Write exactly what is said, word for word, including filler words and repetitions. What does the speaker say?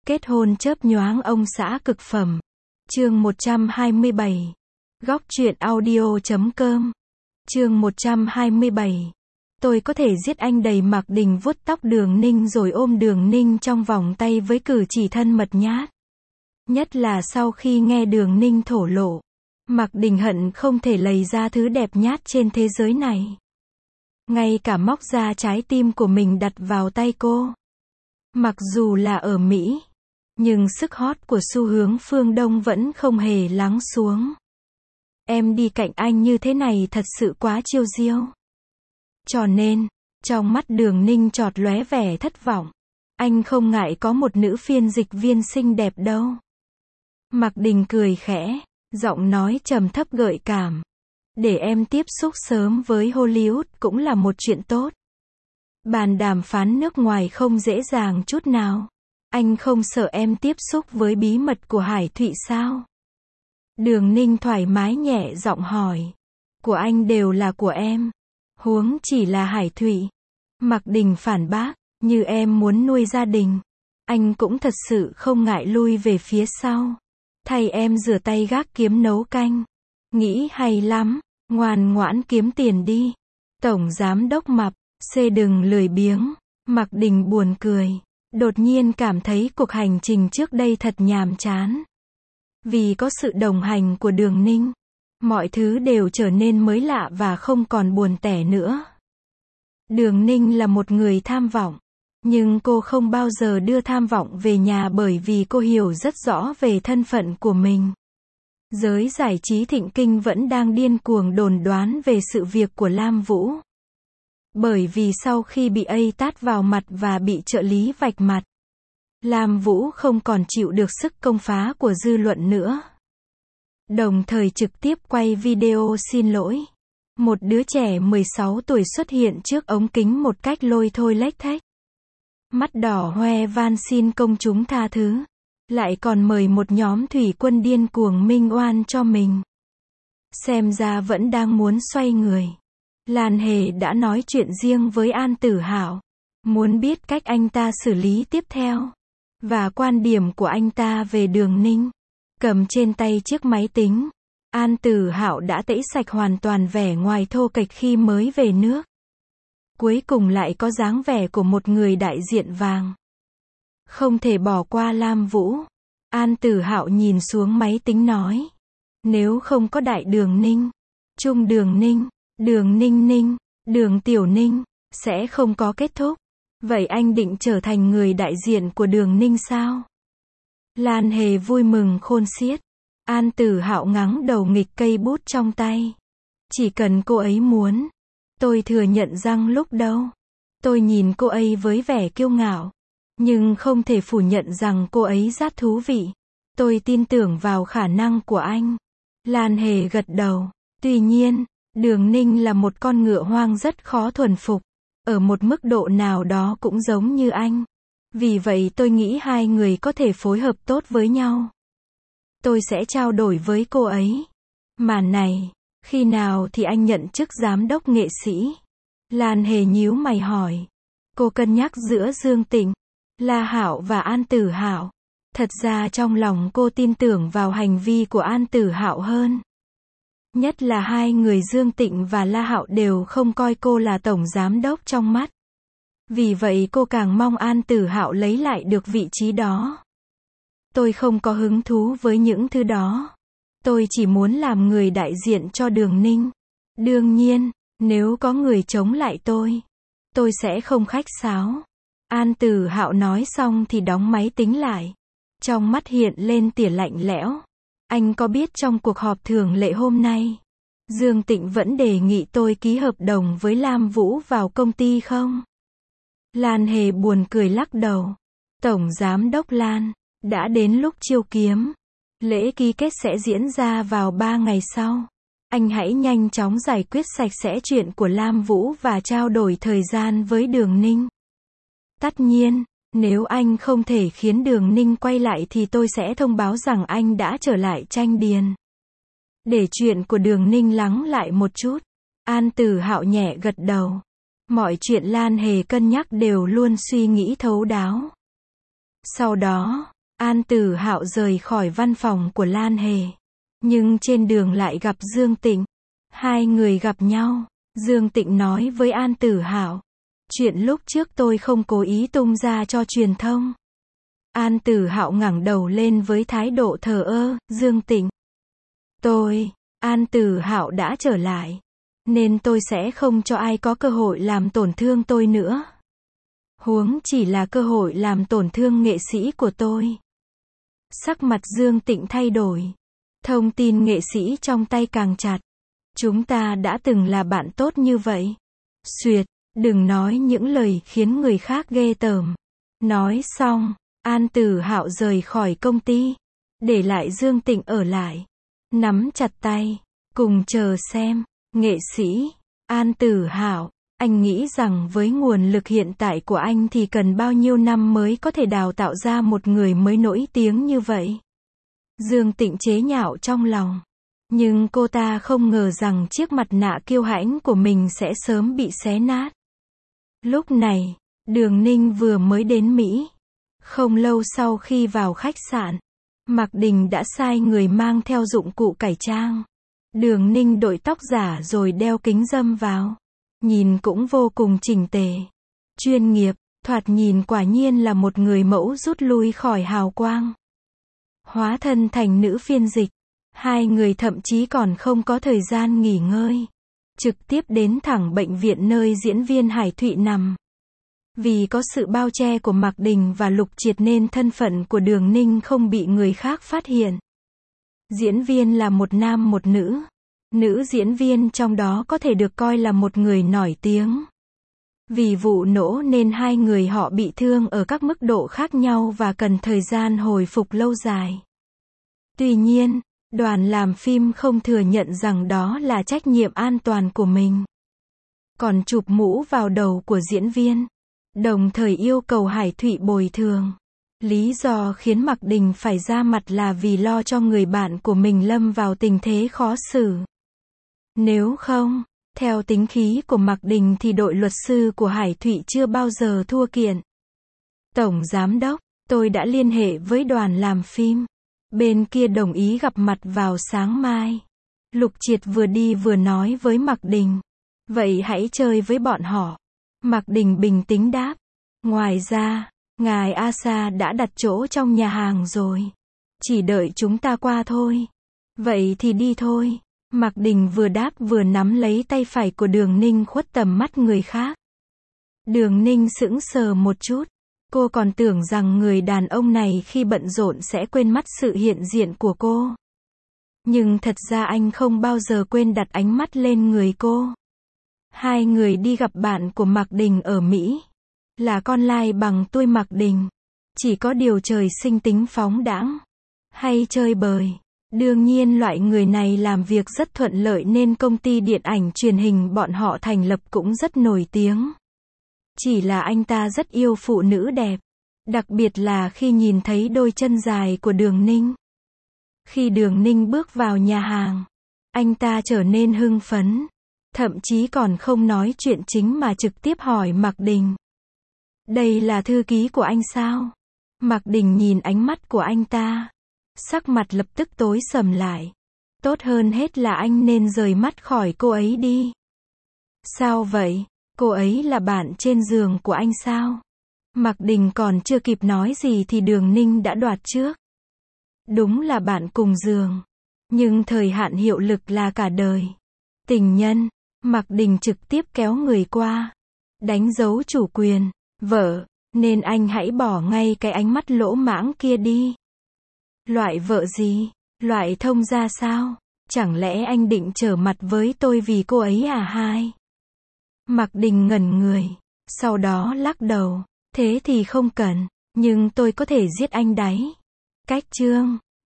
Kết hôn chớp nhoáng ông xã cực phẩm. Chương một trăm hai mươi bảy. Góc truyện audio chấm com. Chương một trăm hai mươi bảy. Tôi có thể giết anh. Đầy Mạc Đình vuốt tóc Đường Ninh rồi ôm Đường Ninh trong vòng tay với cử chỉ thân mật nhát. Nhất là sau khi nghe Đường Ninh thổ lộ, Mạc Đình hận không thể lầy ra thứ đẹp nhát trên thế giới này. Ngay cả móc ra trái tim của mình đặt vào tay cô. Mặc dù là ở Mỹ, nhưng sức hot của xu hướng phương Đông vẫn không hề lắng xuống. Em đi cạnh anh như thế này thật sự quá chiêu diêu. Cho nên, trong mắt Đường Ninh chọt lóe vẻ thất vọng. Anh không ngại có một nữ phiên dịch viên xinh đẹp đâu. Mạc Đình cười khẽ, giọng nói trầm thấp gợi cảm. Để em tiếp xúc sớm với Hollywood cũng là một chuyện tốt. Bàn đàm phán nước ngoài không dễ dàng chút nào. Anh không sợ em tiếp xúc với bí mật của Hải Thụy sao? Đường Ninh thoải mái nhẹ giọng hỏi. Của anh đều là của em. Huống chỉ là Hải Thụy. Mạc Đình phản bác, như em muốn nuôi gia đình, anh cũng thật sự không ngại lui về phía sau. Thay em rửa tay gác kiếm nấu canh. Nghĩ hay lắm, ngoan ngoãn kiếm tiền đi. Tổng giám đốc Mạc, xê đừng lười biếng. Mạc Đình buồn cười. Đột nhiên cảm thấy cuộc hành trình trước đây thật nhàm chán. Vì có sự đồng hành của Đường Ninh, mọi thứ đều trở nên mới lạ và không còn buồn tẻ nữa. Đường Ninh là một người tham vọng, nhưng cô không bao giờ đưa tham vọng về nhà bởi vì cô hiểu rất rõ về thân phận của mình. Giới giải trí thịnh kinh vẫn đang điên cuồng đồn đoán về sự việc của Lam Vũ. Bởi vì sau khi bị A tát vào mặt và bị trợ lý vạch mặt, Lam Vũ không còn chịu được sức công phá của dư luận nữa. Đồng thời trực tiếp quay video xin lỗi. Một đứa trẻ mười sáu tuổi xuất hiện trước ống kính một cách lôi thôi lếch thếch. Mắt đỏ hoe van xin công chúng tha thứ. Lại còn mời một nhóm thủy quân điên cuồng minh oan cho mình. Xem ra vẫn đang muốn xoay người. Lan Hề đã nói chuyện riêng với An Tử Hạo, muốn biết cách anh ta xử lý tiếp theo, và quan điểm của anh ta về Đường Ninh. Cầm trên tay chiếc máy tính, An Tử Hạo đã tẩy sạch hoàn toàn vẻ ngoài thô kệch khi mới về nước. Cuối cùng lại có dáng vẻ của một người đại diện vàng. Không thể bỏ qua Lam Vũ. An Tử Hạo nhìn xuống máy tính nói. Nếu không có Đại Đường Ninh, Trung Đường Ninh, Đường Ninh Ninh, Đường Tiểu Ninh, sẽ không có kết thúc. Vậy anh định trở thành người đại diện của Đường Ninh sao? Lan Hề vui mừng khôn xiết. An Tử Hạo ngắng đầu nghịch cây bút trong tay. Chỉ cần cô ấy muốn. Tôi thừa nhận rằng lúc đầu, tôi nhìn cô ấy với vẻ kiêu ngạo. Nhưng không thể phủ nhận rằng cô ấy rất thú vị. Tôi tin tưởng vào khả năng của anh. Lan Hề gật đầu. Tuy nhiên, Đường Ninh là một con ngựa hoang rất khó thuần phục. Ở một mức độ nào đó cũng giống như anh. Vì vậy tôi nghĩ hai người có thể phối hợp tốt với nhau. Tôi sẽ trao đổi với cô ấy. Mà này, khi nào thì anh nhận chức giám đốc nghệ sĩ? Lan Hề nhíu mày hỏi. Cô cân nhắc giữa Dương Tịnh, La Hạo và An Tử Hạo. Thật ra trong lòng cô tin tưởng vào hành vi của An Tử Hạo hơn. Nhất là hai người Dương Tịnh và La Hạo đều không coi cô là tổng giám đốc trong mắt. Vì vậy cô càng mong An Tử Hạo lấy lại được vị trí đó. Tôi không có hứng thú với những thứ đó. Tôi chỉ muốn làm người đại diện cho Đường Ninh. Đương nhiên, nếu có người chống lại tôi, tôi sẽ không khách sáo. An Tử Hạo nói xong thì đóng máy tính lại. Trong mắt hiện lên tia lạnh lẽo. Anh có biết trong cuộc họp thường lệ hôm nay, Dương Tịnh vẫn đề nghị tôi ký hợp đồng với Lam Vũ vào công ty không? Lan Hề buồn cười lắc đầu. Tổng giám đốc Lan, đã đến lúc chiêu kiếm. Lễ ký kết sẽ diễn ra vào ba ngày sau. Anh hãy nhanh chóng giải quyết sạch sẽ chuyện của Lam Vũ và trao đổi thời gian với Đường Ninh. Tất nhiên, nếu anh không thể khiến Đường Ninh quay lại thì tôi sẽ thông báo rằng anh đã trở lại Tranh Điền. Để chuyện của Đường Ninh lắng lại một chút. An Tử Hạo nhẹ gật đầu. Mọi chuyện Lan Hề cân nhắc đều luôn suy nghĩ thấu đáo. Sau đó, An Tử Hạo rời khỏi văn phòng của Lan Hề. Nhưng trên đường lại gặp Dương Tịnh. Hai người gặp nhau. Dương Tịnh nói với An Tử Hạo. Chuyện lúc trước tôi không cố ý tung ra cho truyền thông. An Tử Hạo ngẩng đầu lên với thái độ thờ ơ. Dương Tịnh. Tôi, An Tử Hạo đã trở lại. Nên tôi sẽ không cho ai có cơ hội làm tổn thương tôi nữa. Huống chỉ là cơ hội làm tổn thương nghệ sĩ của tôi. Sắc mặt Dương Tịnh thay đổi. Thông tin nghệ sĩ trong tay càng chặt. Chúng ta đã từng là bạn tốt như vậy. Xuyệt, đừng nói những lời khiến người khác ghê tởm. Nói xong, An Tử Hạo rời khỏi công ty. Để lại Dương Tịnh ở lại. Nắm chặt tay. Cùng chờ xem. Nghệ sĩ, An Tử Hạo, anh nghĩ rằng với nguồn lực hiện tại của anh thì cần bao nhiêu năm mới có thể đào tạo ra một người mới nổi tiếng như vậy? Dương Tịnh chế nhạo trong lòng. Nhưng cô ta không ngờ rằng chiếc mặt nạ kiêu hãnh của mình sẽ sớm bị xé nát. Lúc này, Đường Ninh vừa mới đến Mỹ. Không lâu sau khi vào khách sạn, Mạc Đình đã sai người mang theo dụng cụ cải trang. Đường Ninh đội tóc giả rồi đeo kính râm vào. Nhìn cũng vô cùng chỉnh tề. Chuyên nghiệp, thoạt nhìn quả nhiên là một người mẫu rút lui khỏi hào quang. Hóa thân thành nữ phiên dịch. Hai người thậm chí còn không có thời gian nghỉ ngơi. Trực tiếp đến thẳng bệnh viện nơi diễn viên Hải Thụy nằm. Vì có sự bao che của Mạc Đình và Lục Triệt nên thân phận của Đường Ninh không bị người khác phát hiện. Diễn viên là một nam một nữ. Nữ diễn viên trong đó có thể được coi là một người nổi tiếng. Vì vụ nổ nên hai người họ bị thương ở các mức độ khác nhau và cần thời gian hồi phục lâu dài. Tuy nhiên, đoàn làm phim không thừa nhận rằng đó là trách nhiệm an toàn của mình. Còn chụp mũ vào đầu của diễn viên. Đồng thời yêu cầu Hải Thụy bồi thường. Lý do khiến Mạc Đình phải ra mặt là vì lo cho người bạn của mình lâm vào tình thế khó xử. Nếu không, theo tính khí của Mạc Đình thì đội luật sư của Hải Thụy chưa bao giờ thua kiện. Tổng giám đốc, tôi đã liên hệ với đoàn làm phim. Bên kia đồng ý gặp mặt vào sáng mai. Lục Triệt vừa đi vừa nói với Mạc Đình. Vậy hãy chơi với bọn họ. Mạc Đình bình tĩnh đáp. Ngoài ra, ngài Asa đã đặt chỗ trong nhà hàng rồi. Chỉ đợi chúng ta qua thôi. Vậy thì đi thôi. Mạc Đình vừa đáp vừa nắm lấy tay phải của Đường Ninh khuất tầm mắt người khác. Đường Ninh sững sờ một chút. Cô còn tưởng rằng người đàn ông này khi bận rộn sẽ quên mất sự hiện diện của cô. Nhưng thật ra anh không bao giờ quên đặt ánh mắt lên người cô. Hai người đi gặp bạn của Mạc Đình ở Mỹ. Là con lai bằng tôi Mạc Đình. Chỉ có điều trời sinh tính phóng đãng. Hay chơi bời. Đương nhiên loại người này làm việc rất thuận lợi nên công ty điện ảnh truyền hình bọn họ thành lập cũng rất nổi tiếng. Chỉ là anh ta rất yêu phụ nữ đẹp. Đặc biệt là khi nhìn thấy đôi chân dài của Đường Ninh. Khi Đường Ninh bước vào nhà hàng, anh ta trở nên hưng phấn. Thậm chí còn không nói chuyện chính mà trực tiếp hỏi Mạc Đình. Đây là thư ký của anh sao? Mạc Đình nhìn ánh mắt của anh ta. Sắc mặt lập tức tối sầm lại. Tốt hơn hết là anh nên rời mắt khỏi cô ấy đi. Sao vậy? Cô ấy là bạn trên giường của anh sao? Mạc Đình còn chưa kịp nói gì thì Đường Ninh đã đoạt trước. Đúng là bạn cùng giường. Nhưng thời hạn hiệu lực là cả đời. Tình nhân. Mạc Đình trực tiếp kéo người qua. Đánh dấu chủ quyền. Vợ. Nên anh hãy bỏ ngay cái ánh mắt lỗ mãng kia đi. Loại vợ gì? Loại thông gia sao? Chẳng lẽ anh định trở mặt với tôi vì cô ấy à hai? Mạc Đình ngẩn người. Sau đó lắc đầu. Thế thì không cần. Nhưng tôi có thể giết anh đấy. Cách chương